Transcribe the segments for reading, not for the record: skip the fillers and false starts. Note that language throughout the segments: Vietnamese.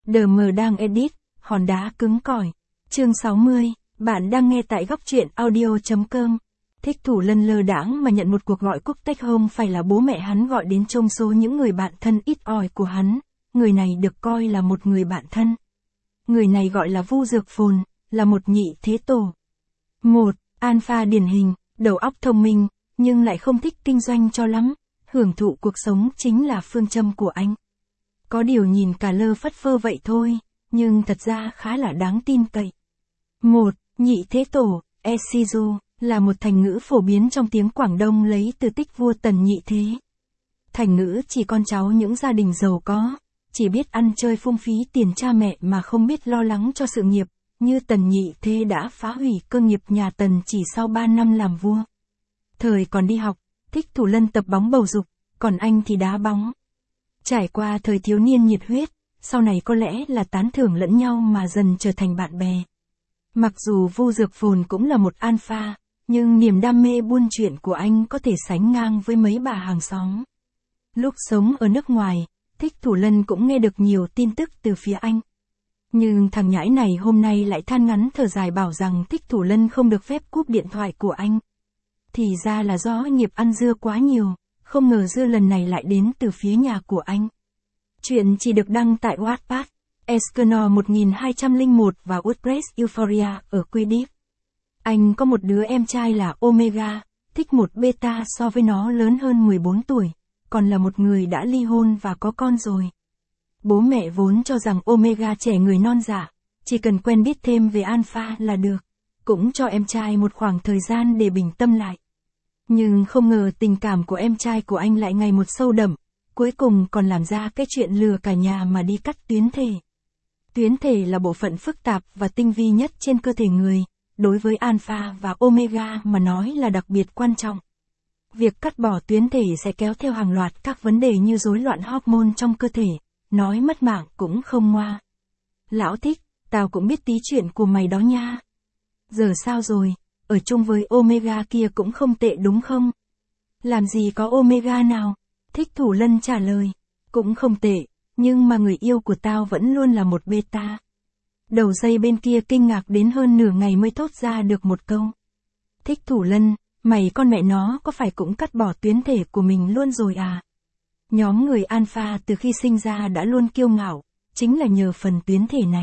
DM đang edit, hòn đá cứng cỏi. Chương 60, bạn đang nghe tại góc truyện audio.com. Thích Thủ Lân lơ đãng mà nhận một cuộc gọi quốc tech không phải là bố mẹ hắn gọi đến trong số những người bạn thân ít ỏi của hắn, người này được coi là một người bạn thân. Người này gọi là Vu Dược Phồn, là một nhị thế tổ. Một alpha điển hình, đầu óc thông minh, nhưng lại không thích kinh doanh cho lắm, hưởng thụ cuộc sống chính là phương châm của anh. Có điều nhìn cả lơ phất phơ vậy thôi, nhưng thật ra khá là đáng tin cậy. Một nhị thế tổ, Esizu, là một thành ngữ phổ biến trong tiếng Quảng Đông lấy từ tích vua Tần Nhị Thế. Thành ngữ chỉ con cháu những gia đình giàu có, chỉ biết ăn chơi phung phí tiền cha mẹ mà không biết lo lắng cho sự nghiệp, như Tần Nhị Thế đã phá hủy cơ nghiệp nhà Tần chỉ sau 3 năm làm vua. Thời còn đi học, Thích Thủ Lân tập bóng bầu dục, còn anh thì đá bóng. Trải qua thời thiếu niên nhiệt huyết, sau này có lẽ là tán thưởng lẫn nhau mà dần trở thành bạn bè. Mặc dù Vu Dược Phồn cũng là một alpha, nhưng niềm đam mê buôn chuyện của anh có thể sánh ngang với mấy bà hàng xóm. Lúc sống ở nước ngoài, Thích Thủ Lân cũng nghe được nhiều tin tức từ phía anh. Nhưng thằng nhãi này hôm nay lại than ngắn thở dài bảo rằng Thích Thủ Lân không được phép cúp điện thoại của anh. Thì ra là do nghiệp ăn dưa quá nhiều, không ngờ dưa lần này lại đến từ phía nhà của anh. Chuyện chỉ được đăng tại Wattpad, Escanor 1201 và WordPress Euphoria ở Quidditch. Anh có một đứa em trai là Omega, thích một beta so với nó lớn hơn 14 tuổi, còn là một người đã ly hôn và có con rồi. Bố mẹ vốn cho rằng Omega trẻ người non dạ, chỉ cần quen biết thêm về alpha là được, cũng cho em trai một khoảng thời gian để bình tâm lại. Nhưng không ngờ tình cảm của em trai của anh lại ngày một sâu đậm, cuối cùng còn làm ra cái chuyện lừa cả nhà mà đi cắt tuyến thể. Tuyến thể là bộ phận phức tạp và tinh vi nhất trên cơ thể người, đối với alpha và omega mà nói là đặc biệt quan trọng. Việc cắt bỏ tuyến thể sẽ kéo theo hàng loạt các vấn đề như rối loạn hormone trong cơ thể, nói mất mạng cũng không ngoa. Lão Thích, tao cũng biết tí chuyện của mày đó nha. Giờ sao rồi, ở chung với omega kia cũng không tệ đúng không? Làm gì có omega nào? Thích Thủ Lân trả lời, cũng không tệ, nhưng mà người yêu của tao vẫn luôn là một beta. Đầu dây bên kia kinh ngạc đến hơn nửa ngày mới thốt ra được một câu. Thích Thủ Lân, mày con mẹ nó có phải cũng cắt bỏ tuyến thể của mình luôn rồi à? Nhóm người alpha từ khi sinh ra đã luôn kiêu ngạo, chính là nhờ phần tuyến thể này.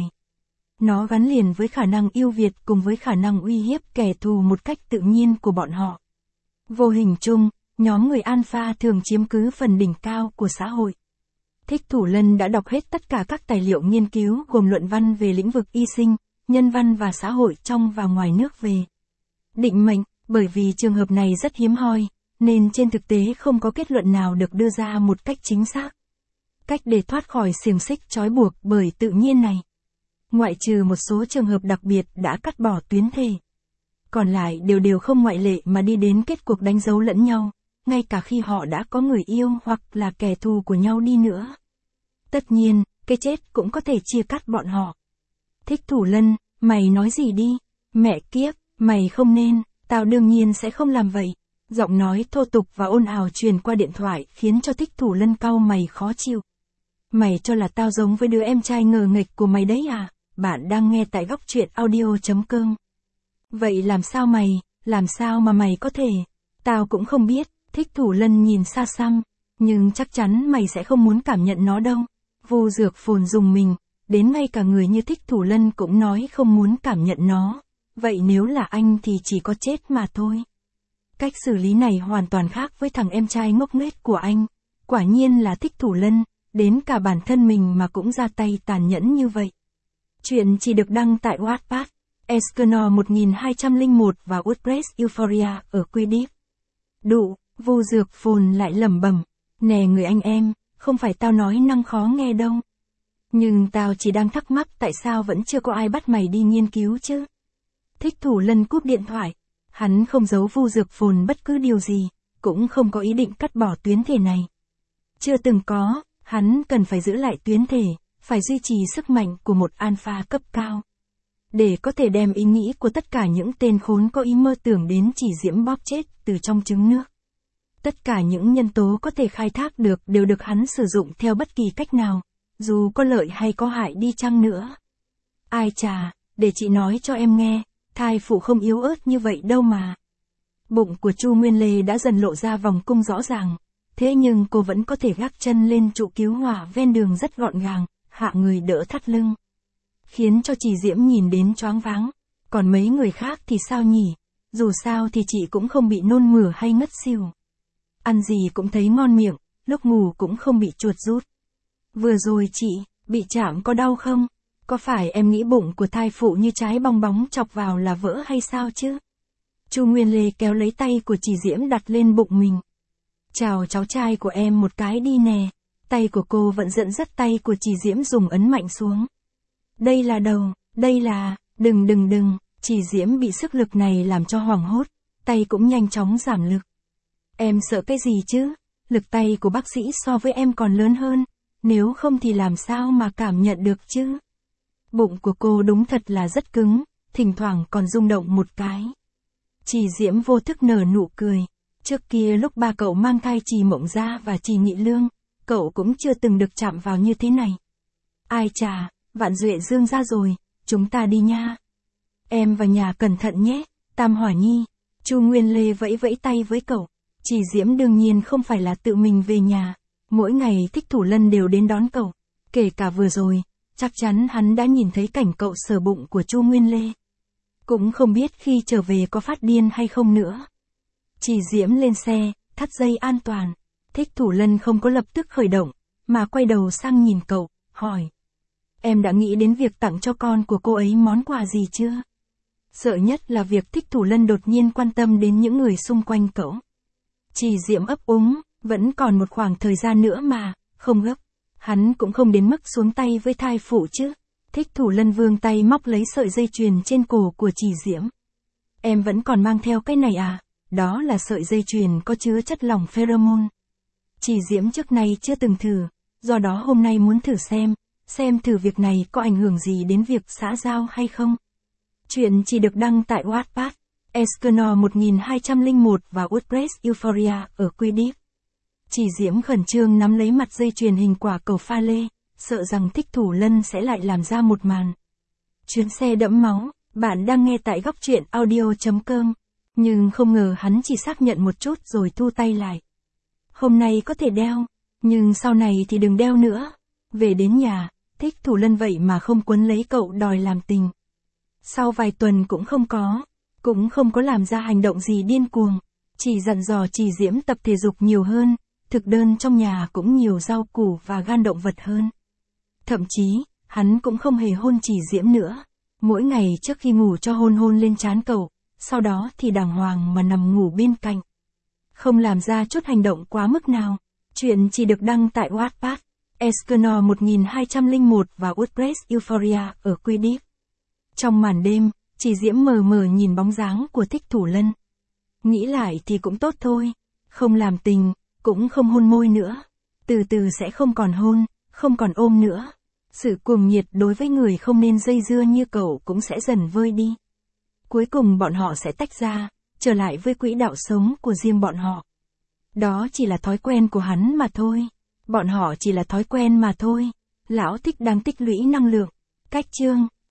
Nó gắn liền với khả năng ưu việt cùng với khả năng uy hiếp kẻ thù một cách tự nhiên của bọn họ. Vô hình chung, nhóm người alpha thường chiếm cứ phần đỉnh cao của xã hội. Thích Thủ Lân đã đọc hết tất cả các tài liệu nghiên cứu gồm luận văn về lĩnh vực y sinh, nhân văn và xã hội trong và ngoài nước về định mệnh, bởi vì trường hợp này rất hiếm hoi, nên trên thực tế không có kết luận nào được đưa ra một cách chính xác. Cách để thoát khỏi xiềng xích trói buộc bởi tự nhiên này. Ngoại trừ một số trường hợp đặc biệt đã cắt bỏ tuyến thể. Còn lại đều không ngoại lệ mà đi đến kết cuộc đánh dấu lẫn nhau, ngay cả khi họ đã có người yêu hoặc là kẻ thù của nhau đi nữa. Tất nhiên, cái chết cũng có thể chia cắt bọn họ. Thích Thủ Lân, mày nói gì đi? Mẹ kiếp, mày không nên, tao đương nhiên sẽ không làm vậy. Giọng nói thô tục và ồn ào truyền qua điện thoại khiến cho Thích Thủ Lân cau mày khó chịu. Mày cho là tao giống với đứa em trai ngờ nghệch của mày đấy à? Bạn đang nghe tại góc truyện audio.com. Vậy làm sao mà mày có thể? Tao cũng không biết. Thích Thủ Lân nhìn xa xăm, nhưng chắc chắn mày sẽ không muốn cảm nhận nó đâu. Vu Dược Phồn rùng mình, đến ngay cả người như Thích Thủ Lân cũng nói không muốn cảm nhận nó. Vậy nếu là anh thì chỉ có chết mà thôi. Cách xử lý này hoàn toàn khác với thằng em trai ngốc nghếch của anh. Quả nhiên là Thích Thủ Lân, đến cả bản thân mình mà cũng ra tay tàn nhẫn như vậy. Chuyện chỉ được đăng tại Wattpad, Escanor 1201 và WordPress Euphoria ở Quidditch. Vu Dược Phồn lại lẩm bẩm, nè người anh em, không phải tao nói năng khó nghe đâu. Nhưng tao chỉ đang thắc mắc tại sao vẫn chưa có ai bắt mày đi nghiên cứu chứ. Thích Thủ Lân cúp điện thoại, hắn không giấu Vu Dược Phồn bất cứ điều gì, cũng không có ý định cắt bỏ tuyến thể này. Chưa từng có, hắn cần phải giữ lại tuyến thể, phải duy trì sức mạnh của một alpha cấp cao. Để có thể đem ý nghĩ của tất cả những tên khốn có ý mơ tưởng đến chỉ diễm bóp chết từ trong trứng nước. Tất cả những nhân tố có thể khai thác được đều được hắn sử dụng theo bất kỳ cách nào, dù có lợi hay có hại đi chăng nữa. Ai chà, để chị nói cho em nghe, thai phụ không yếu ớt như vậy đâu mà. Bụng của Chu Nguyên Lê đã dần lộ ra vòng cung rõ ràng, thế nhưng cô vẫn có thể gác chân lên trụ cứu hỏa ven đường rất gọn gàng, hạ người đỡ thắt lưng. Khiến cho chị Diễm nhìn đến choáng váng, còn mấy người khác thì sao nhỉ? Dù sao thì chị cũng không bị nôn mửa hay ngất xỉu. Ăn gì cũng thấy ngon miệng, lúc ngủ cũng không bị chuột rút. Vừa rồi chị, bị chạm có đau không? Có phải em nghĩ bụng của thai phụ như trái bong bóng chọc vào là vỡ hay sao chứ? Chu Nguyên Lê kéo lấy tay của chị Diễm đặt lên bụng mình. Chào cháu trai của em một cái đi nè. Tay của cô vẫn dẫn dắt tay của chị Diễm dùng ấn mạnh xuống. Đây là đầu, đây là, đừng, chị Diễm bị sức lực này làm cho hoảng hốt, tay cũng nhanh chóng giảm lực. Em sợ cái gì chứ? Lực tay của bác sĩ so với em còn lớn hơn, nếu không thì làm sao mà cảm nhận được chứ? Bụng của cô đúng thật là rất cứng, thỉnh thoảng còn rung động một cái. Chị Diễm vô thức nở nụ cười. Trước kia lúc ba cậu mang thai chị Mộng Gia và chị Nhị Lương, cậu cũng chưa từng được chạm vào như thế này. Ai chà, Vạn Duệ Dương ra rồi, chúng ta đi nha. Em vào nhà cẩn thận nhé, Tam Hỏa Nhi. Chu Nguyên Lê vẫy vẫy tay với cậu. Chị Diễm đương nhiên không phải là tự mình về nhà. Mỗi ngày Thích Thủ Lân đều đến đón cậu. Kể cả vừa rồi, chắc chắn hắn đã nhìn thấy cảnh cậu sờ bụng của Chu Nguyên Lê. Cũng không biết khi trở về có phát điên hay không nữa. Chị Diễm lên xe, thắt dây an toàn. Thích Thủ Lân không có lập tức khởi động, mà quay đầu sang nhìn cậu, hỏi. Em đã nghĩ đến việc tặng cho con của cô ấy món quà gì chưa? Sợ nhất là việc Thích Thủ Lân đột nhiên quan tâm đến những người xung quanh cậu. Chị Diễm ấp úng, vẫn còn một khoảng thời gian nữa mà, không gấp. Hắn cũng không đến mức xuống tay với thai phụ chứ. Thích Thủ Lân vươn tay móc lấy sợi dây chuyền trên cổ của chị Diễm. Em vẫn còn mang theo cái này à? Đó là sợi dây chuyền có chứa chất lỏng pheromone. Chị Diễm trước nay chưa từng thử, do đó hôm nay muốn thử xem thử việc này có ảnh hưởng gì đến việc xã giao hay không. Chuyện chỉ được đăng tại Wattpad, Escanor 1201 và WordPress Euphoria ở Quidditch. Chị Diễm khẩn trương nắm lấy mặt dây chuyền hình quả cầu pha lê, sợ rằng Thích Thủ Lân sẽ lại làm ra một màn. Chuyến xe đẫm máu, bạn đang nghe tại góc truyện audio.com. Nhưng không ngờ hắn chỉ xác nhận một chút rồi thu tay lại. Hôm nay có thể đeo, nhưng sau này thì đừng đeo nữa. Về đến nhà, Thích Thủ Lân vậy mà không quấn lấy cậu đòi làm tình. Sau vài tuần cũng không có làm ra hành động gì điên cuồng. Chỉ dặn dò chị Diễm tập thể dục nhiều hơn, thực đơn trong nhà cũng nhiều rau củ và gan động vật hơn. Thậm chí, hắn cũng không hề hôn chị Diễm nữa. Mỗi ngày trước khi ngủ cho hôn lên trán cậu, sau đó thì đàng hoàng mà nằm ngủ bên cạnh. Không làm ra chút hành động quá mức nào. Chuyện chỉ được đăng tại Wattpad, Escanor 1201 và WordPress Euphoria ở Quidditch. Trong màn đêm, chị Diễm mờ mờ nhìn bóng dáng của Thích Thủ Lân. Nghĩ lại thì cũng tốt thôi. Không làm tình, cũng không hôn môi nữa. Từ từ sẽ không còn hôn, không còn ôm nữa. Sự cuồng nhiệt đối với người không nên dây dưa như cậu cũng sẽ dần vơi đi. Cuối cùng bọn họ sẽ tách ra, trở lại với quỹ đạo sống của riêng bọn họ. Đó chỉ là thói quen của hắn mà thôi. Bọn họ chỉ là thói quen mà thôi. Lão Thích đang tích lũy năng lượng. Cách chương